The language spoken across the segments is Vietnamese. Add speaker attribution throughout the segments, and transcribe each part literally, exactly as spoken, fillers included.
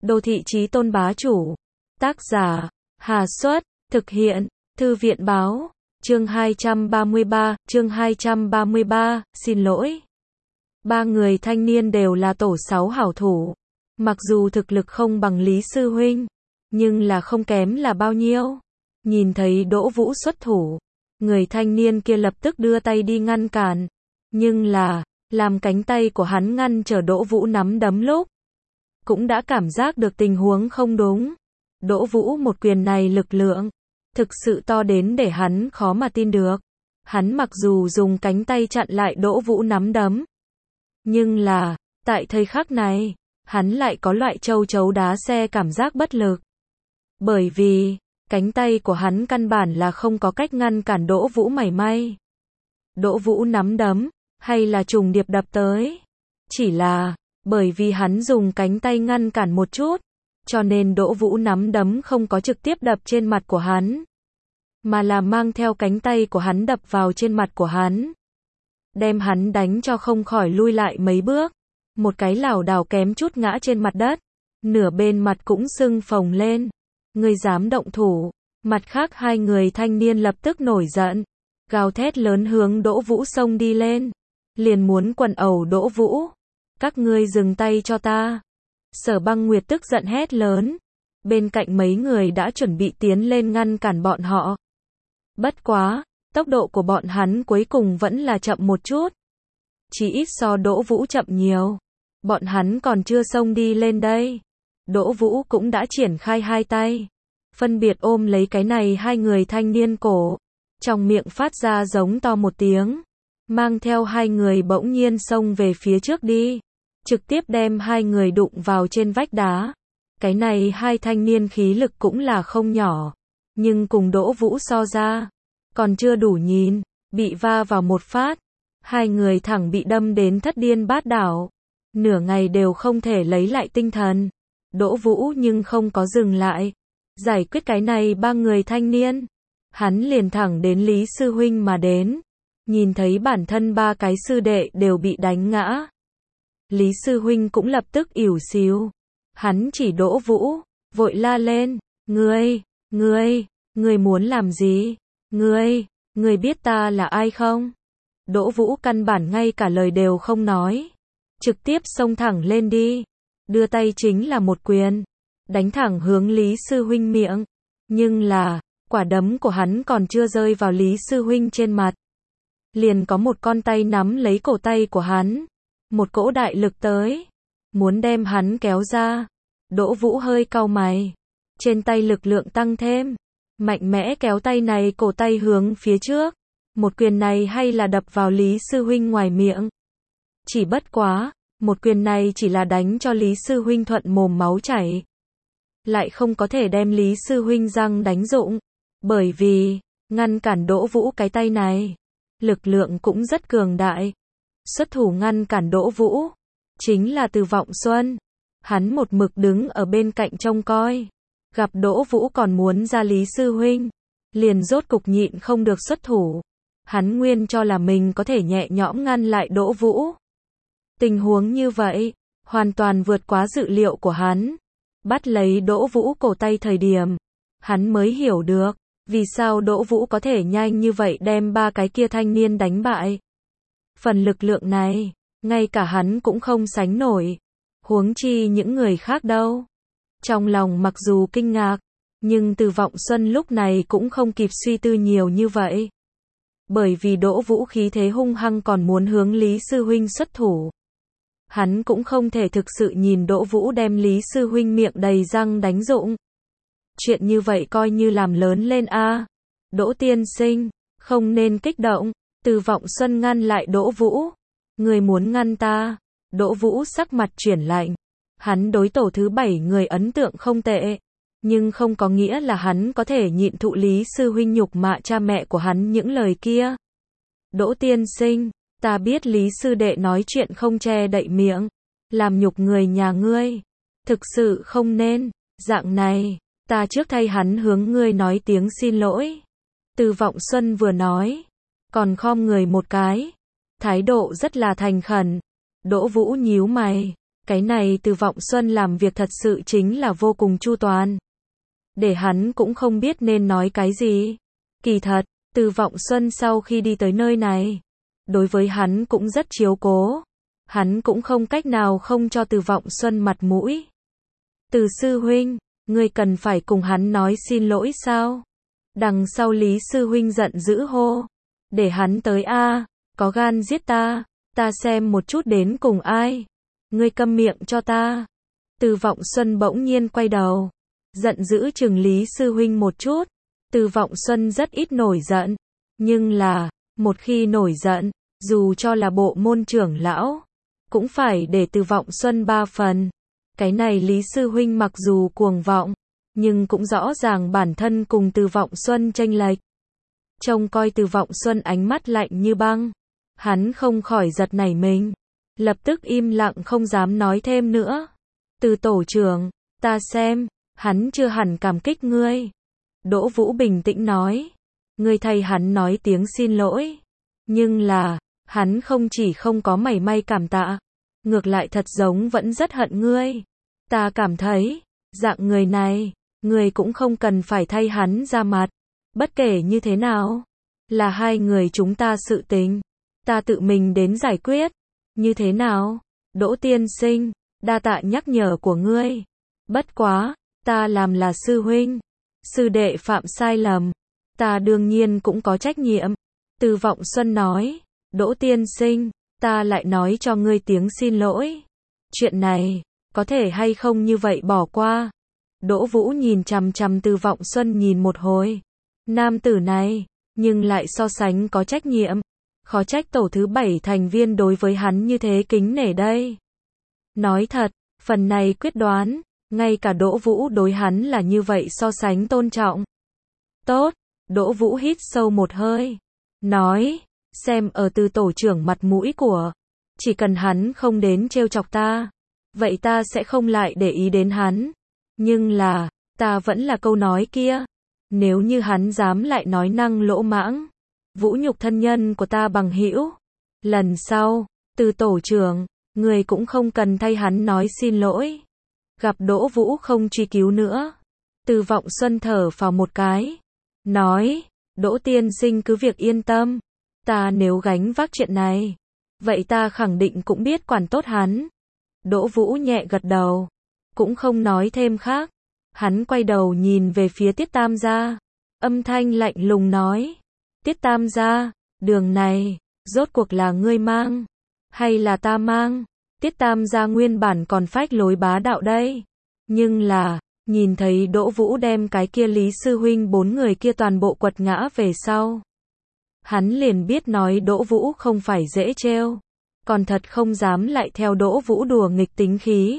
Speaker 1: Đô thị chí tôn bá chủ. Tác giả, Hà Xuất, thực hiện, Thư viện báo, chương hai trăm ba mươi ba, chương hai trăm ba mươi ba, xin lỗi. Ba người thanh niên đều là tổ sáu hảo thủ. Mặc dù thực lực không bằng Lý Sư Huynh, nhưng là không kém là bao nhiêu. Nhìn thấy Đỗ Vũ xuất thủ, người thanh niên kia lập tức đưa tay đi ngăn cản. Nhưng là, làm cánh tay của hắn ngăn trở Đỗ Vũ nắm đấm lúc, cũng đã cảm giác được tình huống không đúng. Đỗ Vũ một quyền này lực lượng, thực sự to đến để hắn khó mà tin được. Hắn mặc dù dùng cánh tay chặn lại Đỗ Vũ nắm đấm, nhưng là, tại thời khắc này, hắn lại có loại châu chấu đá xe cảm giác bất lực. Bởi vì, cánh tay của hắn căn bản là không có cách ngăn cản Đỗ Vũ mảy may. Đỗ Vũ nắm đấm, hay là trùng điệp đập tới. Chỉ là, bởi vì hắn dùng cánh tay ngăn cản một chút, cho nên Đỗ Vũ nắm đấm không có trực tiếp đập trên mặt của hắn, mà là mang theo cánh tay của hắn đập vào trên mặt của hắn, đem hắn đánh cho không khỏi lui lại mấy bước, một cái lảo đảo kém chút ngã trên mặt đất, nửa bên mặt cũng sưng phồng lên. Ngươi dám động thủ? Mặt khác hai người thanh niên lập tức nổi giận, gào thét lớn hướng Đỗ Vũ xông đi lên, liền muốn quần ẩu Đỗ Vũ. Các ngươi dừng tay cho ta. Sở Băng Nguyệt tức giận hét lớn. Bên cạnh mấy người đã chuẩn bị tiến lên ngăn cản bọn họ. Bất quá, tốc độ của bọn hắn cuối cùng vẫn là chậm một chút. Chỉ ít so Đỗ Vũ chậm nhiều. Bọn hắn còn chưa xông đi lên đây, Đỗ Vũ cũng đã triển khai hai tay, phân biệt ôm lấy cái này hai người thanh niên cổ, trong miệng phát ra giống to một tiếng, mang theo hai người bỗng nhiên xông về phía trước đi, trực tiếp đem hai người đụng vào trên vách đá. Cái này hai thanh niên khí lực cũng là không nhỏ, nhưng cùng Đỗ Vũ so ra, còn chưa đủ nhìn, bị va vào một phát, hai người thẳng bị đâm đến thất điên bát đảo, nửa ngày đều không thể lấy lại tinh thần. Đỗ Vũ nhưng không có dừng lại, giải quyết cái này ba người thanh niên, hắn liền thẳng đến Lý Sư Huynh mà đến, nhìn thấy bản thân ba cái sư đệ đều bị đánh ngã. Lý Sư Huynh cũng lập tức ỉu xìu, hắn chỉ Đỗ Vũ, vội la lên, ngươi, ngươi, ngươi muốn làm gì? Ngươi, ngươi biết ta là ai không? Đỗ Vũ căn bản ngay cả lời đều không nói, trực tiếp xông thẳng lên đi, đưa tay chính là một quyền, đánh thẳng hướng Lý Sư Huynh miệng. Nhưng là, quả đấm của hắn còn chưa rơi vào Lý Sư Huynh trên mặt, liền có một con tay nắm lấy cổ tay của hắn, một cỗ đại lực tới, muốn đem hắn kéo ra. Đỗ Vũ hơi cau mày, trên tay lực lượng tăng thêm, mạnh mẽ kéo tay này cổ tay hướng phía trước, một quyền này hay là đập vào Lý Sư Huynh ngoài miệng. Chỉ bất quá, một quyền này chỉ là đánh cho Lý Sư Huynh thuận mồm máu chảy, lại không có thể đem Lý Sư Huynh răng đánh rụng, bởi vì, ngăn cản Đỗ Vũ cái tay này, lực lượng cũng rất cường đại. Xuất thủ ngăn cản Đỗ Vũ, chính là Từ Vọng Xuân, hắn một mực đứng ở bên cạnh trông coi, gặp Đỗ Vũ còn muốn ra Lý Sư Huynh, liền rốt cục nhịn không được xuất thủ. Hắn nguyên cho là mình có thể nhẹ nhõm ngăn lại Đỗ Vũ. Tình huống như vậy, hoàn toàn vượt quá dự liệu của hắn. Bắt lấy Đỗ Vũ cổ tay thời điểm, hắn mới hiểu được, vì sao Đỗ Vũ có thể nhanh như vậy đem ba cái kia thanh niên đánh bại. Phần lực lượng này, ngay cả hắn cũng không sánh nổi, huống chi những người khác đâu. Trong lòng mặc dù kinh ngạc, nhưng Từ Vọng Xuân lúc này cũng không kịp suy tư nhiều như vậy. Bởi vì Đỗ Vũ khí thế hung hăng còn muốn hướng Lý Sư Huynh xuất thủ. Hắn cũng không thể thực sự nhìn Đỗ Vũ đem Lý Sư Huynh miệng đầy răng đánh rụng. Chuyện như vậy coi như làm lớn lên a. À. Đỗ tiên sinh, không nên kích động. Từ Vọng Xuân ngăn lại Đỗ Vũ. Người muốn ngăn ta? Đỗ Vũ sắc mặt chuyển lạnh. Hắn đối tổ thứ bảy người ấn tượng không tệ, nhưng không có nghĩa là hắn có thể nhịn thụ Lý Sư Huynh nhục mạ cha mẹ của hắn những lời kia. Đỗ tiên sinh, ta biết Lý Sư Đệ nói chuyện không che đậy miệng, làm nhục người nhà ngươi, thực sự không nên, dạng này, ta trước thay hắn hướng ngươi nói tiếng xin lỗi. Từ Vọng Xuân vừa nói, còn khom người một cái, thái độ rất là thành khẩn. Đỗ Vũ nhíu mày, Cái này Từ Vọng Xuân làm việc thật sự chính là vô cùng chu toàn. Để hắn cũng không biết nên nói cái gì. Kỳ thật, Từ Vọng Xuân sau khi đi tới nơi này, đối với hắn cũng rất chiếu cố. Hắn cũng không cách nào không cho Từ Vọng Xuân mặt mũi. Từ sư huynh, ngươi cần phải cùng hắn nói xin lỗi sao? Đằng sau Lý sư huynh giận dữ hô. Để hắn tới a, có gan giết ta, ta xem một chút đến cùng ai. Ngươi câm miệng cho ta. Từ Vọng Xuân bỗng nhiên quay đầu, giận dữ chừng Lý sư huynh một chút. Từ Vọng Xuân rất ít nổi giận, nhưng là, một khi nổi giận, dù cho là bộ môn trưởng lão, cũng phải để Từ Vọng Xuân ba phần. Cái này Lý sư huynh mặc dù cuồng vọng, nhưng cũng rõ ràng bản thân cùng Từ Vọng Xuân chênh lệch. Trông coi Từ Vọng Xuân ánh mắt lạnh như băng, hắn không khỏi giật nảy mình, lập tức im lặng không dám nói thêm nữa. Từ tổ trưởng, ta xem, hắn chưa hẳn cảm kích ngươi. Đỗ Vũ bình tĩnh nói, ngươi thay hắn nói tiếng xin lỗi, nhưng là, hắn không chỉ không có mảy may cảm tạ, ngược lại thật giống vẫn rất hận ngươi. Ta cảm thấy, dạng người này, ngươi cũng không cần phải thay hắn ra mặt. Bất kể như thế nào, là hai người chúng ta sự tình, ta tự mình đến giải quyết. Như thế nào? Đỗ tiên sinh, đa tạ nhắc nhở của ngươi. Bất quá, ta làm là sư huynh, sư đệ phạm sai lầm, ta đương nhiên cũng có trách nhiệm. Từ Vọng Xuân nói, Đỗ tiên sinh, ta lại nói cho ngươi tiếng xin lỗi. Chuyện này, có thể hay không như vậy bỏ qua? Đỗ Vũ nhìn chằm chằm Từ Vọng Xuân nhìn một hồi. Nam tử này, nhưng lại so sánh có trách nhiệm. Khó trách tổ thứ bảy thành viên đối với hắn như thế kính nể đây. Nói thật, phần này quyết đoán, ngay cả Đỗ Vũ đối hắn là như vậy so sánh tôn trọng. Tốt, Đỗ Vũ hít sâu một hơi. Nói, xem ở Từ tổ trưởng mặt mũi của, chỉ cần hắn không đến trêu chọc ta, vậy ta sẽ không lại để ý đến hắn. Nhưng là, ta vẫn là câu nói kia. Nếu như hắn dám lại nói năng lỗ mãng, vũ nhục thân nhân của ta bằng hữu, lần sau, Từ tổ trưởng, người cũng không cần thay hắn nói xin lỗi. Gặp Đỗ Vũ không truy cứu nữa, Từ Vọng Xuân thở phào một cái, nói, Đỗ tiên sinh cứ việc yên tâm, ta nếu gánh vác chuyện này, vậy ta khẳng định cũng biết quản tốt hắn. Đỗ Vũ nhẹ gật đầu, cũng không nói thêm khác. Hắn quay đầu nhìn về phía Tiết Tam gia, âm thanh lạnh lùng nói, Tiết Tam gia, đường này, rốt cuộc là ngươi mang, hay là ta mang? Tiết Tam gia nguyên bản còn phách lối bá đạo đây, nhưng là, nhìn thấy Đỗ Vũ đem cái kia Lý sư huynh bốn người kia toàn bộ quật ngã về sau. Hắn liền biết nói Đỗ Vũ không phải dễ trêu, còn thật không dám lại theo Đỗ Vũ đùa nghịch tính khí.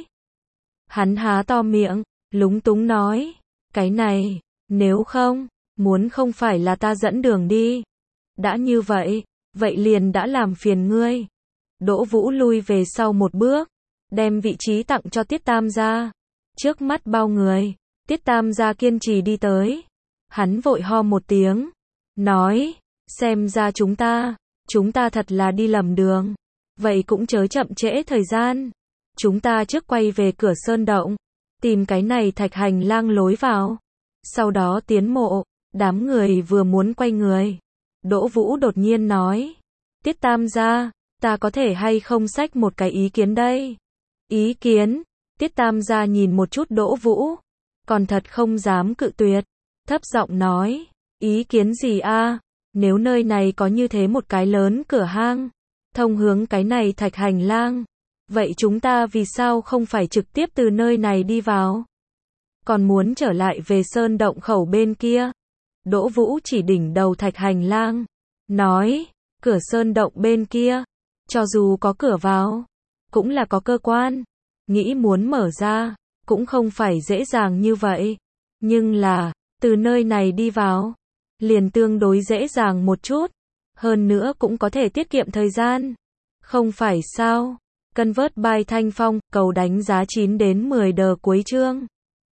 Speaker 1: Hắn há to miệng, lúng túng nói, cái này, nếu không, muốn không phải là ta dẫn đường đi. Đã như vậy, vậy liền đã làm phiền ngươi. Đỗ Vũ lui về sau một bước, đem vị trí tặng cho Tiết Tam gia. Trước mắt bao người, Tiết Tam gia kiên trì đi tới. Hắn vội ho một tiếng, nói, xem ra chúng ta, chúng ta thật là đi lầm đường. Vậy cũng chớ chậm trễ thời gian. Chúng ta trước quay về cửa sơn động, tìm cái này thạch hành lang lối vào. Sau đó tiến mộ, đám người vừa muốn quay người. Đỗ Vũ đột nhiên nói, Tiết Tam gia, ta có thể hay không xách một cái ý kiến đây? Ý kiến? Tiết Tam gia nhìn một chút Đỗ Vũ, còn thật không dám cự tuyệt, thấp giọng nói, ý kiến gì a? Nếu nơi này có như thế một cái lớn cửa hang, thông hướng cái này thạch hành lang, vậy chúng ta vì sao không phải trực tiếp từ nơi này đi vào? Còn muốn trở lại về sơn động khẩu bên kia? Đỗ Vũ chỉ đỉnh đầu thạch hành lang, nói, cửa sơn động bên kia, cho dù có cửa vào, cũng là có cơ quan, nghĩ muốn mở ra, cũng không phải dễ dàng như vậy. Nhưng là, từ nơi này đi vào, liền tương đối dễ dàng một chút, hơn nữa cũng có thể tiết kiệm thời gian. Không phải sao? Convert by Thanh Phong, cầu đánh giá chín đến mười đờ cuối chương.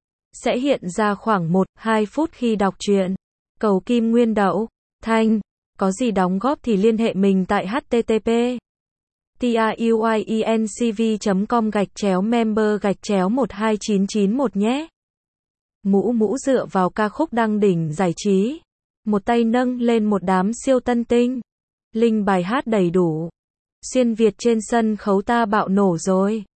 Speaker 1: Sẽ hiện ra khoảng một đến hai phút khi đọc truyện. Cầu kim nguyên đậu, Thanh, có gì đóng góp thì liên hệ mình tại H T T P t r u i e n c v chấm com gạch chéo member gạch chéo một hai chín chín một nhé. Mũ mũ dựa vào ca khúc đăng đỉnh giải trí. Một tay nâng lên một đám siêu tân tinh. Link bài hát đầy đủ. Xuyên Việt trên sân khấu ta bạo nổ rồi.